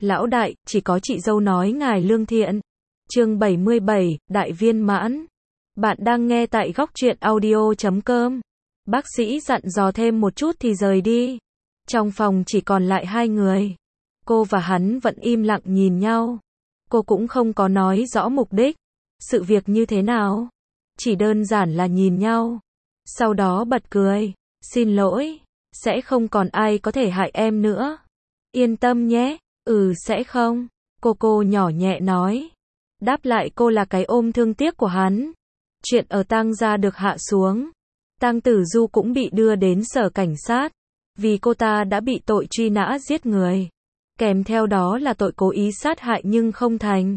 Lão đại, chỉ có chị dâu nói ngài lương thiện. Chương 77, Đại viên mãn. Bạn đang nghe tại góc truyện audio.com. Bác sĩ dặn dò thêm một chút thì rời đi. Trong phòng chỉ còn lại hai người. Cô và hắn vẫn im lặng nhìn nhau. Cô cũng không có nói rõ mục đích. Sự việc như thế nào? Chỉ đơn giản là nhìn nhau. Sau đó bật cười. Xin lỗi. Sẽ không còn ai có thể hại em nữa. Yên tâm nhé. Sẽ không. Cô nhỏ nhẹ nói. Đáp lại cô là cái ôm thương tiếc của hắn. Chuyện ở Tang gia được hạ xuống. Tang Tử Du cũng bị đưa đến sở cảnh sát. Vì cô ta đã bị tội truy nã giết người. Kèm theo đó là tội cố ý sát hại nhưng không thành.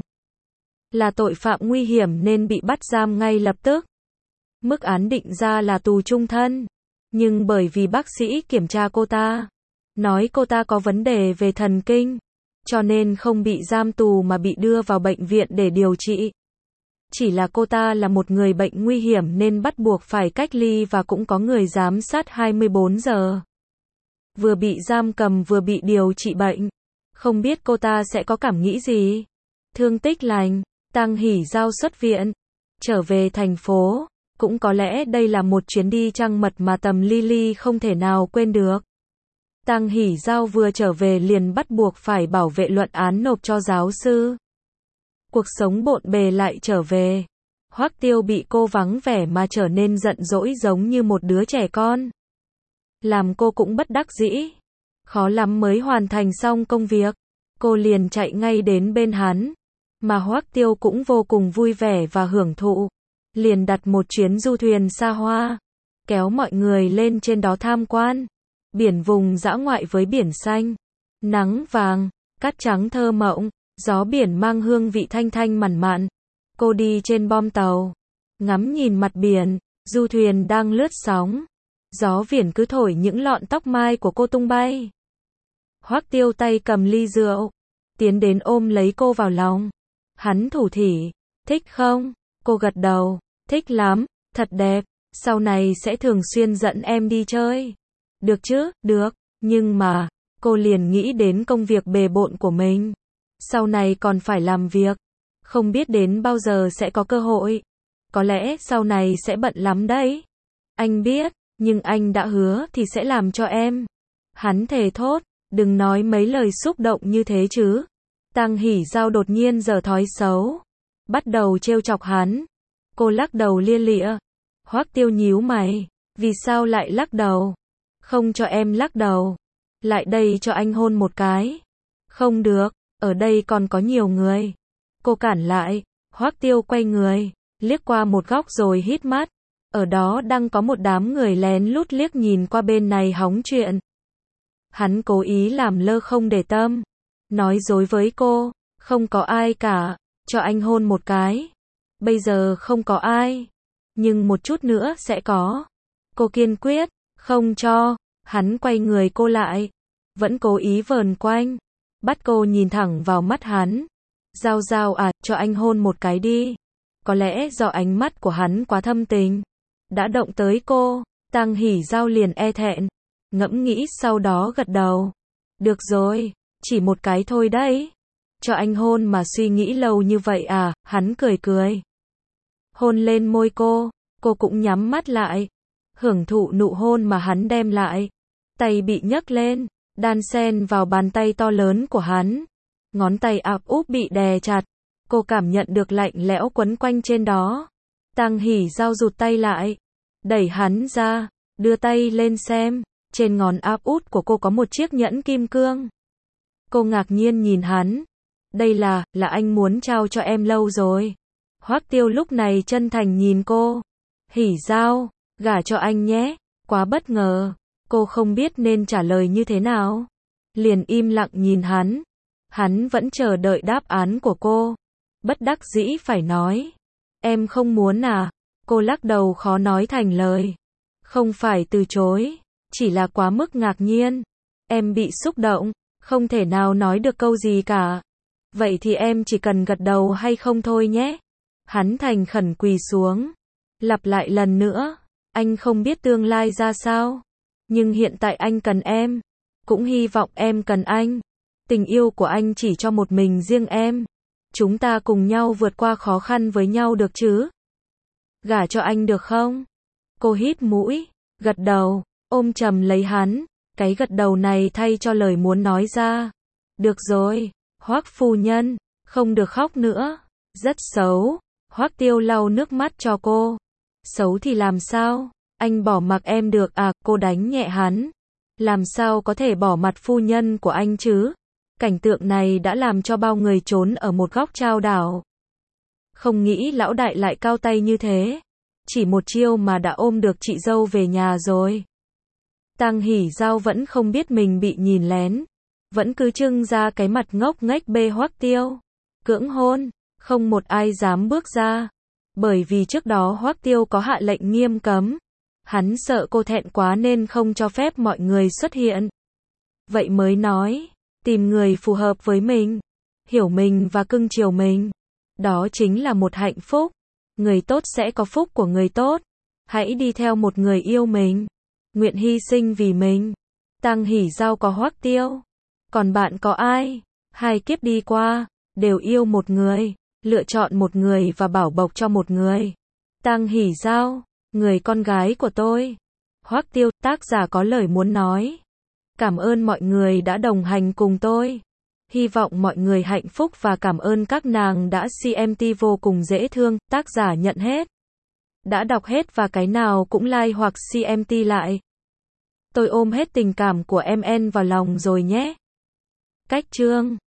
Là tội phạm nguy hiểm nên bị bắt giam ngay lập tức. Mức án định ra là tù chung thân. Nhưng bởi vì bác sĩ kiểm tra cô ta, nói cô ta có vấn đề về thần kinh, cho nên không bị giam tù mà bị đưa vào bệnh viện để điều trị. Chỉ là cô ta là một người bệnh nguy hiểm nên bắt buộc phải cách ly và cũng có người giám sát 24 giờ. Vừa bị giam cầm vừa bị điều trị bệnh. Không biết cô ta sẽ có cảm nghĩ gì. Thương tích lành, Tang Hỷ Giao xuất viện, trở về thành phố. Cũng có lẽ đây là một chuyến đi trăng mật mà Tầm Ly Ly không thể nào quên được. Tang Hỷ Giao vừa trở về liền bắt buộc phải bảo vệ luận án nộp cho giáo sư. Cuộc sống bộn bề lại trở về. Hoắc Tiêu bị cô vắng vẻ mà trở nên giận dỗi giống như một đứa trẻ con. Làm cô cũng bất đắc dĩ. Khó lắm mới hoàn thành xong công việc. Cô liền chạy ngay đến bên hắn. Mà Hoắc Tiêu cũng vô cùng vui vẻ và hưởng thụ. Liền đặt một chuyến du thuyền xa hoa. Kéo mọi người lên trên đó tham quan. Biển vùng dã ngoại với biển xanh. Nắng vàng, cát trắng thơ mộng. Gió biển mang hương vị thanh thanh mặn mặn. Cô đi trên bom tàu. Ngắm nhìn mặt biển. Du thuyền đang lướt sóng. Gió biển cứ thổi những lọn tóc mai của cô tung bay. Hoắc Tiêu tay cầm ly rượu. Tiến đến ôm lấy cô vào lòng. Hắn thủ thỉ. Thích không? Cô gật đầu. Thích lắm, thật đẹp. Sau này sẽ thường xuyên dẫn em đi chơi. Được chứ? Được. Nhưng mà, cô liền nghĩ đến công việc bề bộn của mình. Sau này còn phải làm việc. Không biết đến bao giờ sẽ có cơ hội. Có lẽ sau này sẽ bận lắm đấy. Anh biết, nhưng anh đã hứa thì sẽ làm cho em. Hắn thề thốt, đừng nói mấy lời xúc động như thế chứ. Tang Hỷ Giao đột nhiên giở thói xấu. Bắt đầu trêu chọc hắn. Cô lắc đầu lia lịa. Hoắc Tiêu nhíu mày. Vì sao lại lắc đầu? Không cho em lắc đầu. Lại đây cho anh hôn một cái. Không được, ở đây còn có nhiều người. Cô cản lại. Hoắc Tiêu quay người, liếc qua một góc rồi hít mắt. Ở đó đang có một đám người lén lút liếc nhìn qua bên này hóng chuyện. Hắn cố ý làm lơ không để tâm. Nói dối với cô. Không có ai cả. Cho anh hôn một cái. Bây giờ không có ai. Nhưng một chút nữa sẽ có. Cô kiên quyết. Không cho. Hắn quay người cô lại. Vẫn cố ý vờn quanh. Bắt cô nhìn thẳng vào mắt hắn. Giao Giao à, cho anh hôn một cái đi. Có lẽ do ánh mắt của hắn quá thâm tình. Đã động tới cô. Tang Hỷ Giao liền e thẹn. Ngẫm nghĩ sau đó gật đầu. Được rồi. Chỉ một cái thôi đấy. Cho anh hôn mà suy nghĩ lâu như vậy à, hắn cười cười. Hôn lên môi cô cũng nhắm mắt lại. Hưởng thụ nụ hôn mà hắn đem lại. Tay bị nhấc lên, đan xen vào bàn tay to lớn của hắn. Ngón tay áp úp bị đè chặt. Cô cảm nhận được lạnh lẽo quấn quanh trên đó. Tang Hỷ Giao rụt tay lại. Đẩy hắn ra, đưa tay lên xem. Trên ngón áp út của cô có một chiếc nhẫn kim cương. Cô ngạc nhiên nhìn hắn. Đây là anh muốn trao cho em lâu rồi. Hoắc Tiêu lúc này chân thành nhìn cô. Hỷ Giao, gả cho anh nhé. Quá bất ngờ. Cô không biết nên trả lời như thế nào. Liền im lặng nhìn hắn. Hắn vẫn chờ đợi đáp án của cô. Bất đắc dĩ phải nói. Em không muốn à? Cô lắc đầu khó nói thành lời. Không phải từ chối. Chỉ là quá mức ngạc nhiên. Em bị xúc động. Không thể nào nói được câu gì cả. Vậy thì em chỉ cần gật đầu hay không thôi nhé. Hắn thành khẩn quỳ xuống. Lặp lại lần nữa. Anh không biết tương lai ra sao. Nhưng hiện tại anh cần em. Cũng hy vọng em cần anh. Tình yêu của anh chỉ cho một mình riêng em. Chúng ta cùng nhau vượt qua khó khăn với nhau được chứ? Gả cho anh được không? Cô hít mũi, gật đầu, ôm chầm lấy hắn. Cái gật đầu này thay cho lời muốn nói ra. Được rồi, Hoắc phu nhân, không được khóc nữa. Rất xấu. Hoắc Tiêu lau nước mắt cho cô. Xấu thì làm sao? Anh bỏ mặc em được à? Cô đánh nhẹ hắn. Làm sao có thể bỏ mặt phu nhân của anh chứ? Cảnh tượng này đã làm cho bao người trốn ở một góc chao đảo. Không nghĩ lão đại lại cao tay như thế. Chỉ một chiêu mà đã ôm được chị dâu về nhà rồi. Tang Hỉ Giao vẫn không biết mình bị nhìn lén. Vẫn cứ trưng ra cái mặt ngốc nghếch bê Hoắc Tiêu. Cưỡng hôn, không một ai dám bước ra. Bởi vì trước đó Hoắc Tiêu có hạ lệnh nghiêm cấm. Hắn sợ cô thẹn quá nên không cho phép mọi người xuất hiện. Vậy mới nói, tìm người phù hợp với mình, hiểu mình và cưng chiều mình. Đó chính là một hạnh phúc. Người tốt sẽ có phúc của người tốt. Hãy đi theo một người yêu mình, nguyện hy sinh vì mình. Tang Hỉ Giao có Hoắc Tiêu. Còn bạn có ai? 2 kiếp đi qua, đều yêu một người, lựa chọn một người và bảo bọc cho một người. Tang Hỉ Giao, người con gái của tôi. Hoắc Tiêu, tác giả có lời muốn nói. Cảm ơn mọi người đã đồng hành cùng tôi. Hy vọng mọi người hạnh phúc và cảm ơn các nàng đã CMT vô cùng dễ thương, tác giả nhận hết. Đã đọc hết và cái nào cũng like hoặc CMT lại. Tôi ôm hết tình cảm của MN vào lòng rồi nhé. Cách chương